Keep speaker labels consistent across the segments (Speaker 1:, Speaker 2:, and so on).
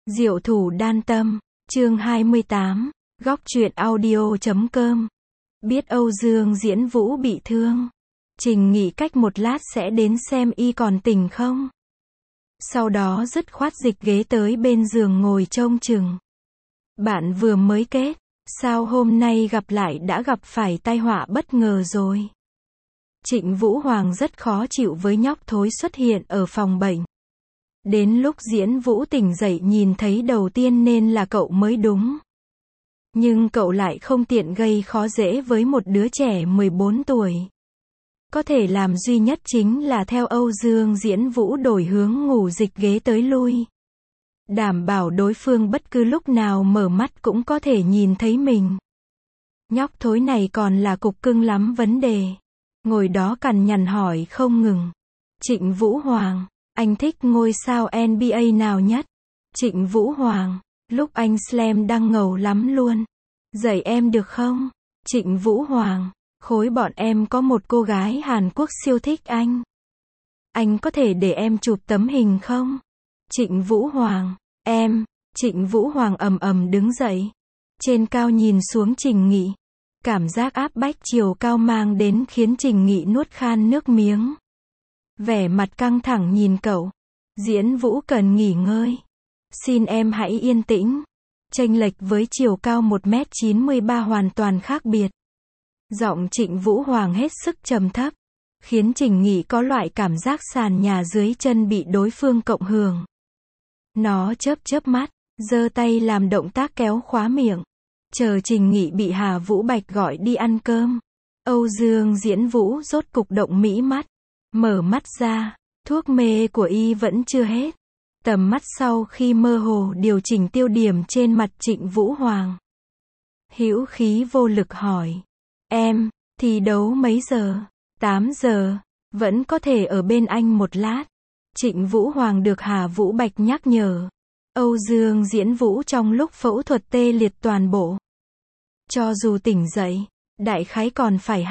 Speaker 1: Diệu thủ đan tâm, chương 28, góc truyện audio.com. Biết Âu Dương Diễn Vũ bị thương, Trình Nghị cách một lát sẽ đến xem y còn tỉnh không. Sau đó dứt khoát dịch ghế tới bên giường ngồi trông chừng. Bạn vừa mới kết, sao hôm nay gặp lại đã gặp phải tai họa bất ngờ rồi. Trịnh Vũ Hoàng rất khó chịu với nhóc thối xuất hiện ở phòng bệnh. Đến lúc Diễn Vũ tỉnh dậy nhìn thấy đầu tiên nên là cậu mới đúng. Nhưng cậu lại không tiện gây khó dễ với một đứa trẻ 14 tuổi. Có thể làm duy nhất chính là theo Âu Dương Diễn Vũ đổi hướng ngủ dịch ghế tới lui. Đảm bảo đối phương bất cứ lúc nào mở mắt cũng có thể nhìn thấy mình. Nhóc thối này còn là cục cưng lắm vấn đề. Ngồi đó cằn nhằn hỏi không ngừng. Trịnh Vũ Hoàng, anh thích ngôi sao NBA nào nhất? Trịnh Vũ Hoàng, lúc anh Slam đang ngầu lắm luôn. Dạy em được không? Trịnh Vũ Hoàng, khối bọn em có một cô gái Hàn Quốc siêu thích anh. Anh có thể để em chụp tấm hình không? Trịnh Vũ Hoàng, em. Trịnh Vũ Hoàng ầm ầm đứng dậy. Trên cao nhìn xuống Trình Nghị. Cảm giác áp bách chiều cao mang đến khiến Trình Nghị nuốt khan nước miếng. Vẻ mặt căng thẳng nhìn cậu. Diễn Vũ cần nghỉ ngơi. Xin em hãy yên tĩnh. Chênh lệch với chiều cao 1m93 hoàn toàn khác biệt. Giọng Trịnh Vũ Hoàng hết sức trầm thấp, khiến Trình Nghị có loại cảm giác sàn nhà dưới chân bị đối phương cộng hưởng. Nó chớp mắt, giơ tay làm động tác kéo khóa miệng. Chờ Trình Nghị bị Hà Vũ Bạch gọi đi ăn cơm. Âu Dương Diễn Vũ rốt cục động mỹ mắt. Mở mắt ra, thuốc mê của y vẫn chưa hết. Tầm mắt sau khi mơ hồ điều chỉnh tiêu điểm trên mặt Trịnh Vũ Hoàng. Hữu khí vô lực hỏi. Em, thi đấu mấy giờ? 8 giờ. Vẫn có thể ở bên anh một lát. Trịnh Vũ Hoàng được Hà Vũ Bạch nhắc nhở. Âu Dương Diễn Vũ trong lúc phẫu thuật tê liệt toàn bộ. Cho dù tỉnh dậy, đại khái còn phải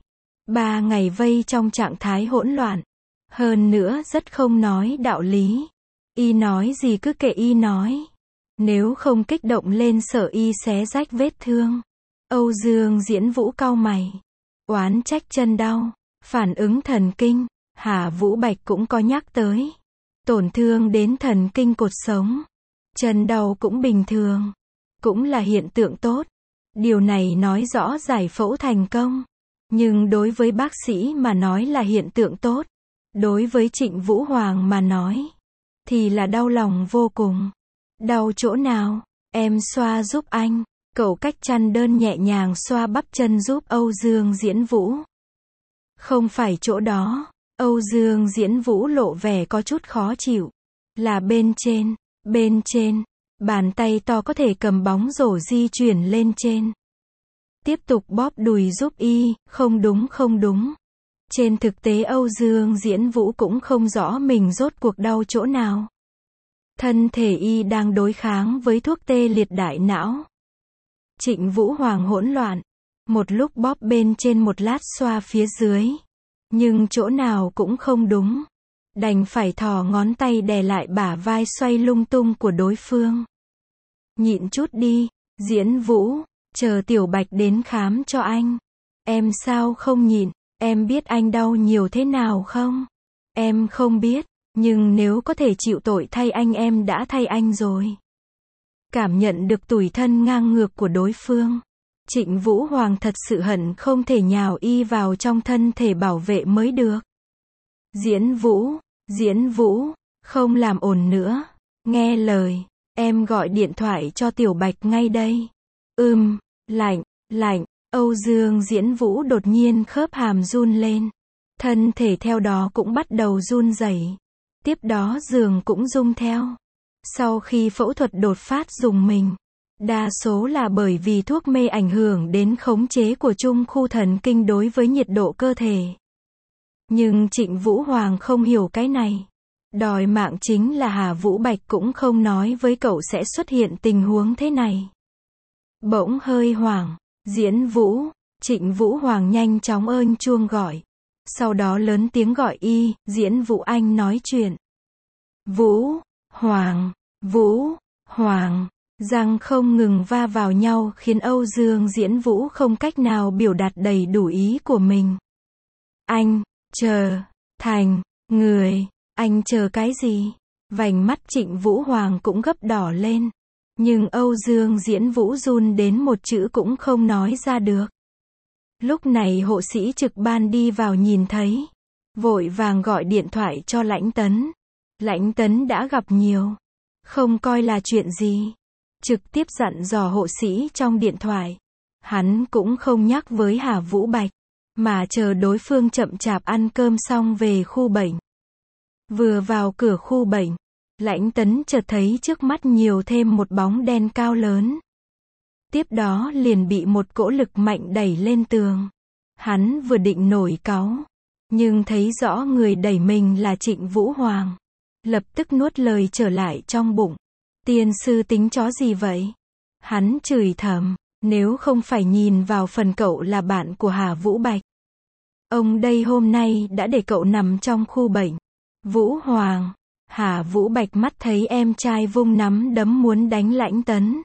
Speaker 1: 2-3 ngày vây trong trạng thái hỗn loạn. Hơn nữa rất không nói đạo lý. Y nói gì cứ kệ y nói. Nếu không kích động lên sợ y xé rách vết thương. Âu Dương Diễn Vũ cau mày. Oán trách chân đau. Phản ứng thần kinh. Hà Vũ Bạch cũng có nhắc tới. Tổn thương đến thần kinh cột sống. Chân đau cũng bình thường. Cũng là hiện tượng tốt. Điều này nói rõ giải phẫu thành công. Nhưng đối với bác sĩ mà nói là hiện tượng tốt. Đối với Trịnh Vũ Hoàng mà nói thì là đau lòng vô cùng. Đau chỗ nào? Em xoa giúp anh. Cậu cách chăn đơn nhẹ nhàng xoa bắp chân giúp Âu Dương Diễn Vũ. Không phải chỗ đó. Âu Dương Diễn Vũ lộ vẻ có chút khó chịu. Là bên trên. Bên trên. Bàn tay to có thể cầm bóng rổ di chuyển lên trên. Tiếp tục bóp đùi giúp y. Không đúng. Trên thực tế Âu Dương Diễn Vũ cũng không rõ mình rốt cuộc đau chỗ nào. Thân thể y đang đối kháng với thuốc tê liệt đại não. Trịnh Vũ Hoàng hỗn loạn. Một lúc bóp bên trên một lát xoa phía dưới. Nhưng chỗ nào cũng không đúng. Đành phải thò ngón tay đè lại bả vai xoay lung tung của đối phương. Nhịn chút đi, Diễn Vũ. Chờ Tiểu Bạch đến khám cho anh. Em sao không nhịn? Em biết anh đau nhiều thế nào không? Em không biết, nhưng nếu có thể chịu tội thay anh em đã thay anh rồi. Cảm nhận được tủi thân ngang ngược của đối phương. Trịnh Vũ Hoàng thật sự hận không thể nhào y vào trong thân thể bảo vệ mới được. Diễn Vũ, không làm ồn nữa. Nghe lời, em gọi điện thoại cho Tiểu Bạch ngay đây. Lạnh. Âu Dương Diễn Vũ đột nhiên khớp hàm run lên. Thân thể theo đó cũng bắt đầu run rẩy. Tiếp đó giường cũng rung theo. Sau khi phẫu thuật đột phát rùng mình. Đa số là bởi vì thuốc mê ảnh hưởng đến khống chế của trung khu thần kinh đối với nhiệt độ cơ thể. Nhưng Trịnh Vũ Hoàng không hiểu cái này. Đòi mạng chính là Hà Vũ Bạch cũng không nói với cậu sẽ xuất hiện tình huống thế này. Bỗng hơi hoảng. Diễn Vũ. Trịnh Vũ Hoàng nhanh chóng ơn chuông gọi. Sau đó lớn tiếng gọi y. Diễn Vũ anh nói chuyện. Vũ Hoàng. Hoàng, răng không ngừng va vào nhau khiến Âu Dương Diễn Vũ không cách nào biểu đạt đầy đủ ý của mình. Anh, chờ, thành, người, anh chờ cái gì? Vành mắt Trịnh Vũ Hoàng cũng gấp đỏ lên. Nhưng Âu Dương Diễn Vũ run đến một chữ cũng không nói ra được. Lúc này hộ sĩ trực ban đi vào nhìn thấy. Vội vàng gọi điện thoại cho Lãnh Tấn. Lãnh Tấn đã gặp nhiều. Không coi là chuyện gì. Trực tiếp dặn dò hộ sĩ trong điện thoại. Hắn cũng không nhắc với Hà Vũ Bạch. Mà chờ đối phương chậm chạp ăn cơm xong về khu bệnh. Vừa vào cửa khu bệnh. Lãnh Tấn chợt thấy trước mắt nhiều thêm một bóng đen cao lớn. Tiếp đó liền bị một cỗ lực mạnh đẩy lên tường. Hắn vừa định nổi cáu. Nhưng thấy rõ người đẩy mình là Trịnh Vũ Hoàng. Lập tức nuốt lời trở lại trong bụng. Tiên sư tính chó gì vậy? Hắn chửi thầm. Nếu không phải nhìn vào phần cậu là bạn của Hà Vũ Bạch. Ông đây hôm nay đã để cậu nằm trong khu bệnh. Vũ Hoàng. Hà Vũ Bạch mắt thấy em trai vung nắm đấm muốn đánh Lãnh Tấn.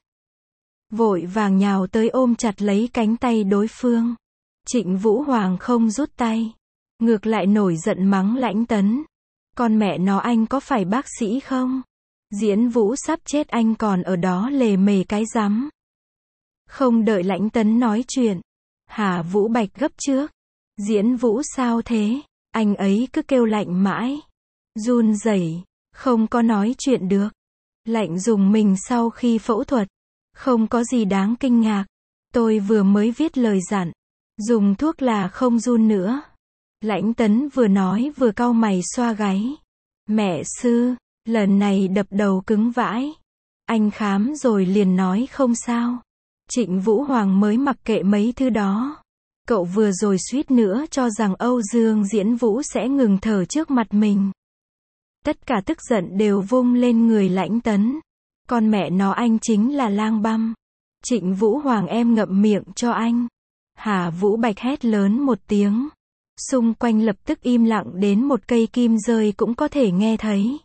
Speaker 1: Vội vàng nhào tới ôm chặt lấy cánh tay đối phương. Trịnh Vũ Hoàng không rút tay. Ngược lại nổi giận mắng Lãnh Tấn. Con mẹ nó anh có phải bác sĩ không? Diễn Vũ sắp chết anh còn ở đó lề mề cái rắm. Không đợi Lãnh Tấn nói chuyện. Hà Vũ Bạch gấp trước. Diễn Vũ sao thế? Anh ấy cứ kêu lạnh mãi. Run rẩy, không có nói chuyện được. Lạnh dùng mình sau khi phẫu thuật. Không có gì đáng kinh ngạc. Tôi vừa mới viết lời dặn. Dùng thuốc là không run nữa. Lãnh Tấn vừa nói vừa cau mày xoa gáy. Mẹ sư, lần này đập đầu cứng vãi. Anh khám rồi liền nói không sao. Trịnh Vũ Hoàng mới mặc kệ mấy thứ đó. Cậu vừa rồi suýt nữa cho rằng Âu Dương Diễn Vũ sẽ ngừng thở trước mặt mình. Tất cả tức giận đều vung lên người Lãnh Tấn. Con mẹ nó anh chính là lang băm. Trịnh Vũ Hoàng em ngậm miệng cho anh. Hà Vũ Bạch hét lớn một tiếng. Xung quanh lập tức im lặng đến một cây kim rơi cũng có thể nghe thấy.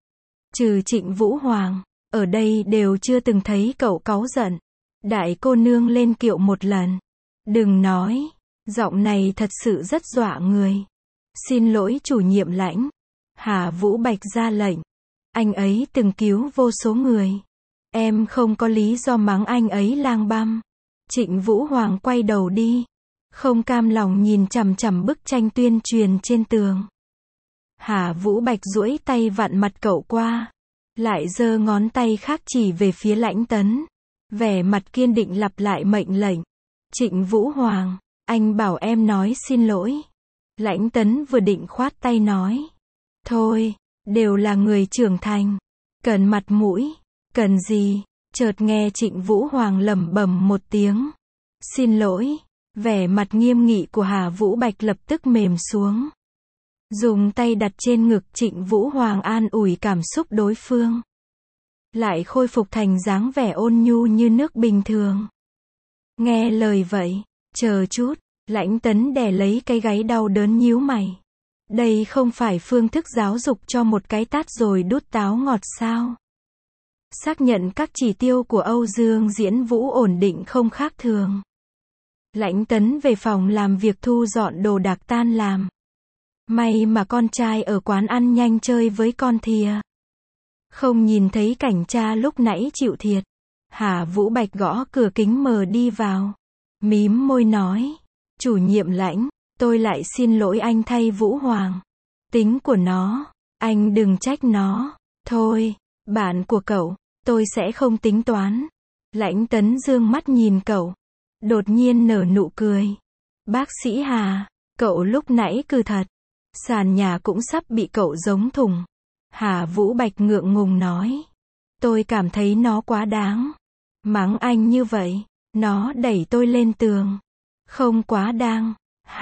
Speaker 1: Trừ Trịnh Vũ Hoàng, ở đây đều chưa từng thấy cậu cáu giận. Đại cô nương lên kiệu một lần. Đừng nói, giọng này thật sự rất dọa người. Xin lỗi chủ nhiệm Lãnh. Hà Vũ Bạch ra lệnh. Anh ấy từng cứu vô số người. Em không có lý do mắng anh ấy lang băm. Trịnh Vũ Hoàng quay đầu đi. Không cam lòng nhìn chằm chằm bức tranh tuyên truyền trên tường. Hà Vũ Bạch duỗi tay vặn mặt cậu qua. Lại giơ ngón tay khác chỉ về phía Lãnh Tấn. Vẻ mặt kiên định lặp lại mệnh lệnh. Trịnh Vũ Hoàng, anh bảo em nói xin lỗi. Lãnh Tấn vừa định khoát tay nói. Thôi, đều là người trưởng thành. Cần mặt mũi, cần gì? Chợt nghe Trịnh Vũ Hoàng lẩm bẩm một tiếng. Xin lỗi. Vẻ mặt nghiêm nghị của Hà Vũ Bạch lập tức mềm xuống. Dùng tay đặt trên ngực Trịnh Vũ Hoàng an ủi cảm xúc đối phương. Lại khôi phục thành dáng vẻ ôn nhu như nước bình thường. Nghe lời vậy, chờ chút, Lãnh Tấn đè lấy cái gáy đau đớn nhíu mày. Đây không phải phương thức giáo dục cho một cái tát rồi đút táo ngọt sao? Xác nhận các chỉ tiêu của Âu Dương Diễn Vũ ổn định không khác thường. Lãnh Tấn về phòng làm việc thu dọn đồ đạc tan làm. May mà con trai ở quán ăn nhanh chơi với con thìa. Không nhìn thấy cảnh cha lúc nãy chịu thiệt. Hà Vũ Bạch gõ cửa kính mờ đi vào. Mím môi nói. Chủ nhiệm Lãnh, tôi lại xin lỗi anh thay Vũ Hoàng. Tính của nó, anh đừng trách nó. Thôi, bạn của cậu, tôi sẽ không tính toán. Lãnh Tấn dương mắt nhìn cậu. Đột nhiên nở nụ cười. Bác sĩ Hà, cậu lúc nãy cừ thật. Sàn nhà cũng sắp bị cậu giống thủng. Hà Vũ Bạch ngượng ngùng nói. Tôi cảm thấy nó quá đáng. Mắng anh như vậy, nó đẩy tôi lên tường. Không quá đáng.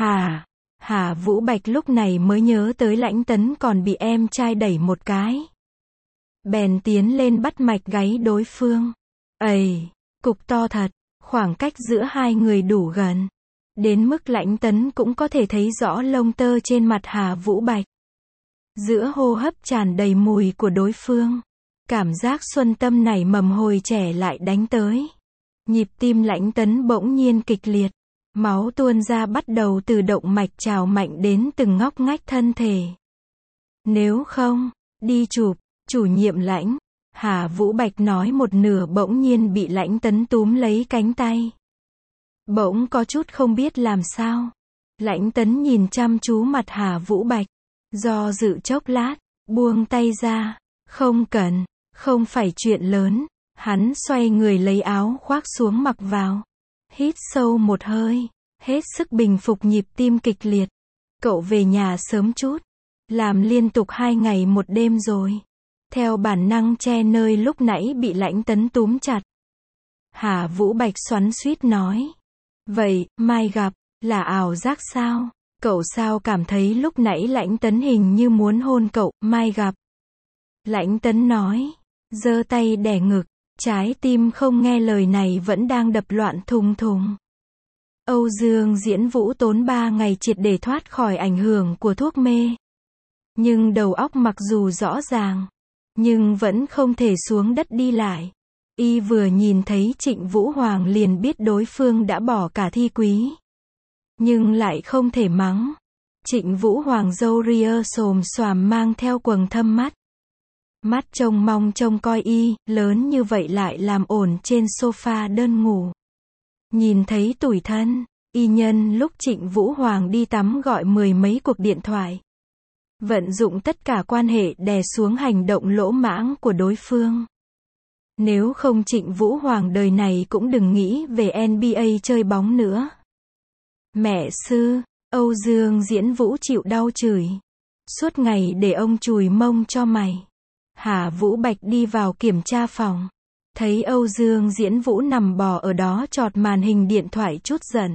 Speaker 1: Hà Vũ Bạch lúc này mới nhớ tới Lãnh Tấn còn bị em trai đẩy một cái. Bèn tiến lên bắt mạch gáy đối phương. Ầy, cục to thật. Khoảng cách giữa hai người đủ gần. Đến mức Lãnh Tấn cũng có thể thấy rõ lông tơ trên mặt Hà Vũ Bạch. Giữa hô hấp tràn đầy mùi của đối phương. Cảm giác xuân tâm nảy mầm hồi trẻ lại đánh tới. Nhịp tim Lãnh Tấn bỗng nhiên kịch liệt. Máu tuôn ra bắt đầu từ động mạch trào mạnh đến từng ngóc ngách thân thể. Nếu không, đi chụp, chủ nhiệm Lãnh. Hà Vũ Bạch nói một nửa bỗng nhiên bị Lãnh Tấn túm lấy cánh tay. Bỗng có chút không biết làm sao. Lãnh Tấn nhìn chăm chú mặt Hà Vũ Bạch. Do dự chốc lát, buông tay ra. Không cần, không phải chuyện lớn. Hắn xoay người lấy áo khoác xuống mặc vào. Hít sâu một hơi, hết sức bình phục nhịp tim kịch liệt. Cậu về nhà sớm chút. Làm liên tục 2 ngày 1 đêm rồi. Theo bản năng che nơi lúc nãy bị Lãnh Tấn túm chặt. Hà Vũ Bạch xoắn xuýt nói. Vậy, mai gặp, là ảo giác sao? Cậu sao cảm thấy lúc nãy Lãnh Tấn hình như muốn hôn cậu, mai gặp. Lãnh Tấn nói. Giơ tay đè ngực. Trái tim không nghe lời này vẫn đang đập loạn thùng thùng. Âu Dương Diễn Vũ tốn 3 ngày triệt để thoát khỏi ảnh hưởng của thuốc mê. Nhưng đầu óc mặc dù rõ ràng, nhưng vẫn không thể xuống đất đi lại. Y vừa nhìn thấy Trịnh Vũ Hoàng liền biết đối phương đã bỏ cả thi quý. Nhưng lại không thể mắng. Trịnh Vũ Hoàng râu ria xồm xoàm mang theo quầng thâm mắt. Mắt trông mong trông coi y, lớn như vậy lại làm ổn trên sofa đơn ngủ. Nhìn thấy tủi thân, y nhân lúc Trịnh Vũ Hoàng đi tắm gọi 10 mấy cuộc điện thoại. Vận dụng tất cả quan hệ đè xuống hành động lỗ mãng của đối phương. Nếu không Trịnh Vũ Hoàng đời này cũng đừng nghĩ về NBA chơi bóng nữa. Mẹ sư, Âu Dương Diễn Vũ chịu đau chửi. Suốt ngày để ông chùi mông cho mày. Hà Vũ Bạch đi vào kiểm tra phòng. Thấy Âu Dương Diễn Vũ nằm bò ở đó chọt màn hình điện thoại chút giận.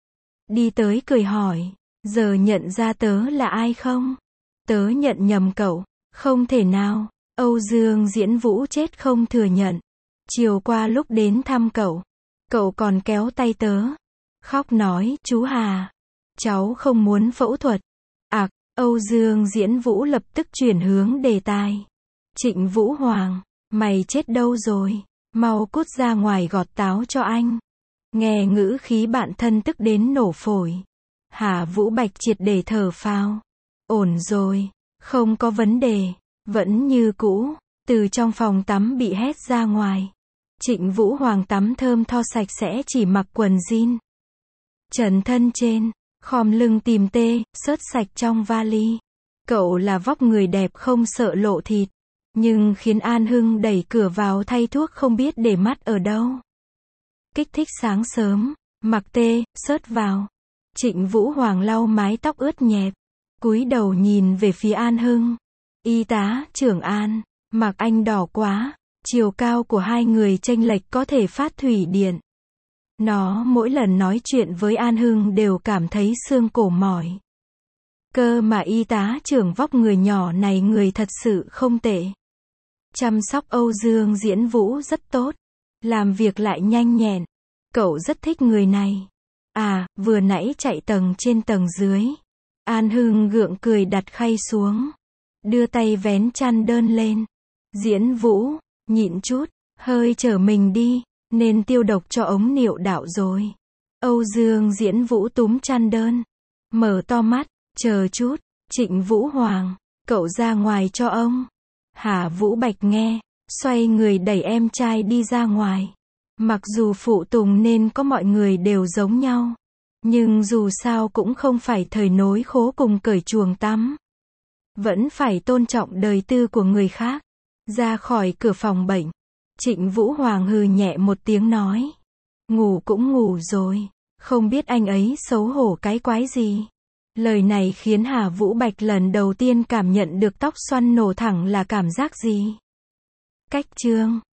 Speaker 1: Đi tới cười hỏi. Giờ nhận ra tớ là ai không? Tớ nhận nhầm cậu. Không thể nào. Âu Dương Diễn Vũ chết không thừa nhận. Chiều qua lúc đến thăm cậu. Cậu còn kéo tay tớ. Khóc nói, chú Hà. Cháu không muốn phẫu thuật. Âu Dương Diễn Vũ lập tức chuyển hướng đề tài. Trịnh Vũ Hoàng, mày chết đâu rồi? Mau cút ra ngoài gọt táo cho anh. Nghe ngữ khí bạn thân tức đến nổ phổi. Hà Vũ Bạch triệt để thở phào. Ổn rồi, không có vấn đề, vẫn như cũ. Từ trong phòng tắm bị hét ra ngoài. Trịnh Vũ Hoàng tắm thơm tho sạch sẽ chỉ mặc quần jean. Trần thân trên, khom lưng tìm tê, xớt sạch trong vali. Cậu là vóc người đẹp không sợ lộ thịt. Nhưng khiến An Hưng đẩy cửa vào thay thuốc không biết để mắt ở đâu. Kích thích sáng sớm, mặc tê, xớt vào. Trịnh Vũ Hoàng lau mái tóc ướt nhẹp. Cúi đầu nhìn về phía An Hưng. Y tá, trưởng An, mặc anh đỏ quá. Chiều cao của hai người chênh lệch có thể phát thủy điện. Nó mỗi lần nói chuyện với An Hưng đều cảm thấy xương cổ mỏi. Cơ mà y tá trưởng vóc người nhỏ này người thật sự không tệ. Chăm sóc Âu Dương Diễn Vũ rất tốt. Làm việc lại nhanh nhẹn. Cậu rất thích người này. Vừa nãy chạy tầng trên tầng dưới. An Hưng gượng cười đặt khay xuống. Đưa tay vén chăn đơn lên. Diễn Vũ, nhịn chút, hơi chở mình đi. Nên tiêu độc cho ống niệu đạo rồi. Âu Dương Diễn Vũ túm chăn đơn. Mở to mắt, chờ chút. Trịnh Vũ Hoàng, cậu ra ngoài cho ông. Hà Vũ Bạch nghe, xoay người đẩy em trai đi ra ngoài. Mặc dù phụ tùng nên có mọi người đều giống nhau. Nhưng dù sao cũng không phải thời nối khố cùng cởi chuồng tắm. Vẫn phải tôn trọng đời tư của người khác. Ra khỏi cửa phòng bệnh. Trịnh Vũ Hoàng hừ nhẹ một tiếng nói. Ngủ cũng ngủ rồi. Không biết anh ấy xấu hổ cái quái gì. Lời này khiến Hà Vũ Bạch lần đầu tiên cảm nhận được tóc xoăn nổ thẳng là cảm giác gì. Cách chương